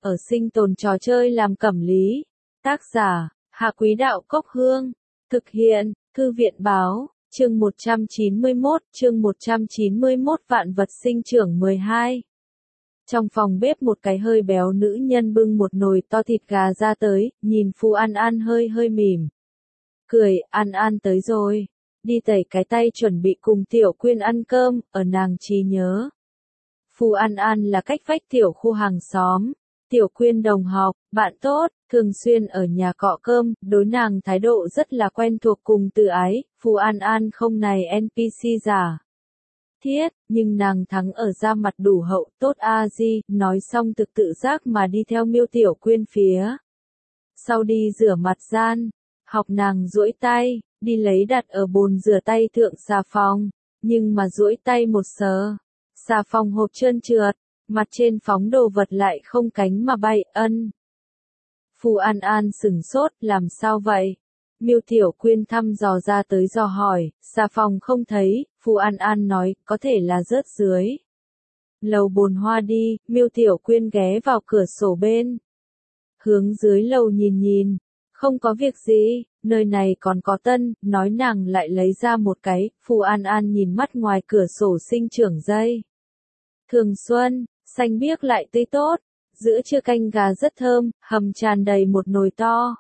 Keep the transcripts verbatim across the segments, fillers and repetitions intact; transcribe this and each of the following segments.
ở sinh tồn trò chơi làm cẩm lý. Tác giả, Hạ Quý Đạo Cốc Hương. Thực hiện, Thư viện Báo, chương một trăm chín mươi mốt, chương một trăm chín mươi mốt Vạn vật sinh trưởng mười hai. Trong phòng bếp một cái hơi béo nữ nhân bưng một nồi to thịt gà ra tới, nhìn Phù An An hơi hơi mỉm. Cười, An An tới rồi. Đi tẩy cái tay chuẩn bị cùng Tiểu Quyên ăn cơm, ở nàng trí nhớ. Phù An An là cách vách tiểu khu hàng xóm. Tiểu Quyên đồng học, bạn tốt, thường xuyên ở nhà cọ cơm, đối nàng thái độ rất là quen thuộc cùng từ ái. Phù An An không này en pê xê giả thiết, nhưng nàng thắng ở ra mặt đủ hậu, tốt a di, nói xong thực tự giác mà đi theo Miêu Tiểu Quyên phía sau đi rửa mặt gian, học nàng duỗi tay, đi lấy đặt ở bồn rửa tay thượng xà phòng, nhưng mà duỗi tay một sờ, xà phòng hộp trơn trượt, mặt trên phóng đồ vật lại không cánh mà bay, ân. Phù An An sửng sốt, làm sao vậy? Miêu Tiểu Quyên thăm dò ra tới dò hỏi, xà phòng không thấy, Phù An An nói, có thể là rớt dưới lầu bồn hoa đi. Miêu Tiểu Quyên ghé vào cửa sổ bên, hướng dưới lầu nhìn nhìn, không có việc gì, nơi này còn có tân, nói nàng lại lấy ra một cái. Phù An An nhìn mắt ngoài cửa sổ sinh trưởng dây thường xuân, xanh biếc lại tươi tốt, giữa trưa canh gà rất thơm, hầm tràn đầy một nồi to.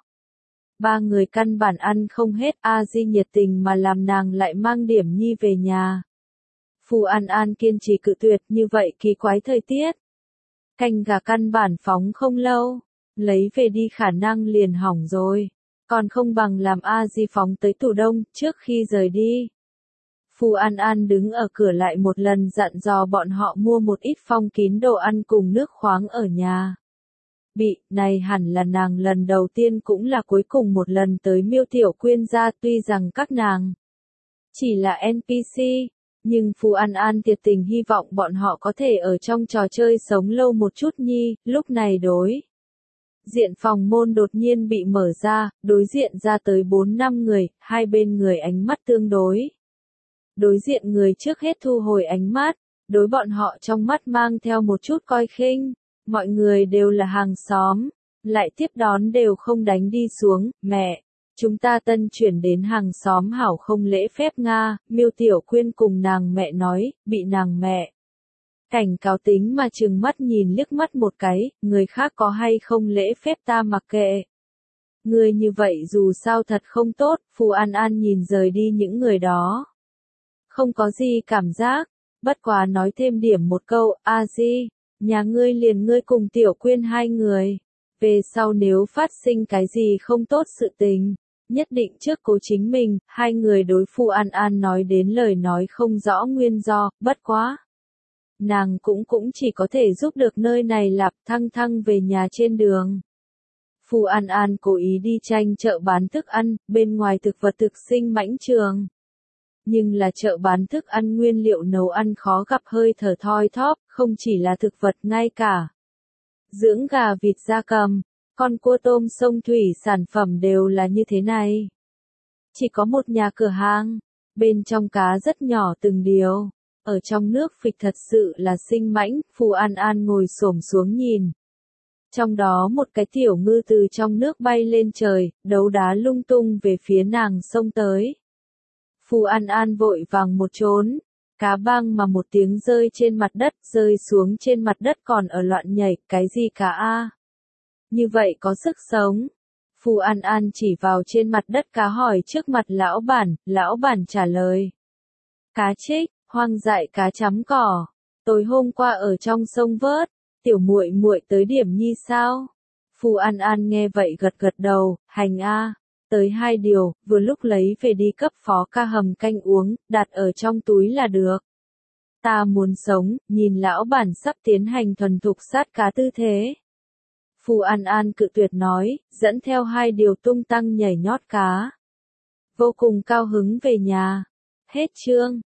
Ba người căn bản ăn không hết, a di nhiệt tình mà làm nàng lại mang điểm nhi về nhà. Phù An An kiên trì cự tuyệt, như vậy kỳ quái thời tiết. Canh gà căn bản phóng không lâu, lấy về đi khả năng liền hỏng rồi, còn không bằng làm a di phóng tới tủ đông, trước khi rời đi. Phù An An đứng ở cửa lại một lần dặn dò bọn họ mua một ít phong kín đồ ăn cùng nước khoáng ở nhà. Bị, này hẳn là nàng lần đầu tiên cũng là cuối cùng một lần tới Miêu Tiểu Quyên ra, tuy rằng các nàng chỉ là en pê xê, nhưng Phù An An thiệt tình hy vọng bọn họ có thể ở trong trò chơi sống lâu một chút nhi. Lúc này đối diện phòng môn đột nhiên bị mở ra, đối diện ra tới bốn năm người, hai bên người ánh mắt tương đối. Đối diện người trước hết thu hồi ánh mắt, đối bọn họ trong mắt mang theo một chút coi khinh. Mọi người đều là hàng xóm, lại tiếp đón đều không đánh đi xuống. Mẹ, chúng ta tân chuyển đến hàng xóm hảo không lễ phép Nga. Miêu Tiểu Quyên cùng nàng mẹ nói, bị nàng mẹ cảnh cáo tính mà trừng mắt nhìn liếc mắt một cái, người khác có hay không lễ phép ta mặc kệ. Người như vậy dù sao thật không tốt. Phù An An nhìn rời đi những người đó, không có gì cảm giác, bất quá nói thêm điểm một câu, a di, nhà ngươi liền ngươi cùng Tiểu Quyên hai người, về sau nếu phát sinh cái gì không tốt sự tình, nhất định trước cố chính mình. Hai người đối Phù An An nói đến lời nói không rõ nguyên do, bất quá nàng cũng cũng chỉ có thể giúp được nơi này lạp. Thăng thăng về nhà trên đường, Phù An An cố ý đi tranh chợ bán thức ăn, bên ngoài thực vật thực sinh mãnh trường. Nhưng là chợ bán thức ăn nguyên liệu nấu ăn khó gặp hơi thở thoi thóp, không chỉ là thực vật ngay cả dưỡng gà vịt gia cầm, con cua tôm sông thủy sản phẩm đều là như thế này. Chỉ có một nhà cửa hàng, bên trong cá rất nhỏ từng điều, ở trong nước phịch thật sự là sinh mãnh. Phù An An ngồi xổm xuống nhìn. Trong đó một cái tiểu ngư từ trong nước bay lên trời, đấu đá lung tung về phía nàng xông tới. Phù An An vội vàng một trốn, cá bang mà một tiếng rơi trên mặt đất, rơi xuống trên mặt đất còn ở loạn nhảy, cái gì cá a? Như vậy có sức sống. Phù An An chỉ vào trên mặt đất cá hỏi trước mặt lão bản, lão bản trả lời. Cá trích, hoang dại cá chấm cỏ, tối hôm qua ở trong sông vớt, tiểu muội muội tới điểm nhi sao? Phù An An nghe vậy gật gật đầu, hành a. Tới hai điều, vừa lúc lấy về đi cấp phó ca hầm canh uống, đặt ở trong túi là được. Ta muốn sống, nhìn lão bản sắp tiến hành thuần thục sát cá tư thế. Phù An An cự tuyệt nói, dẫn theo hai điều tung tăng nhảy nhót cá. Vô cùng cao hứng về nhà. Hết chương.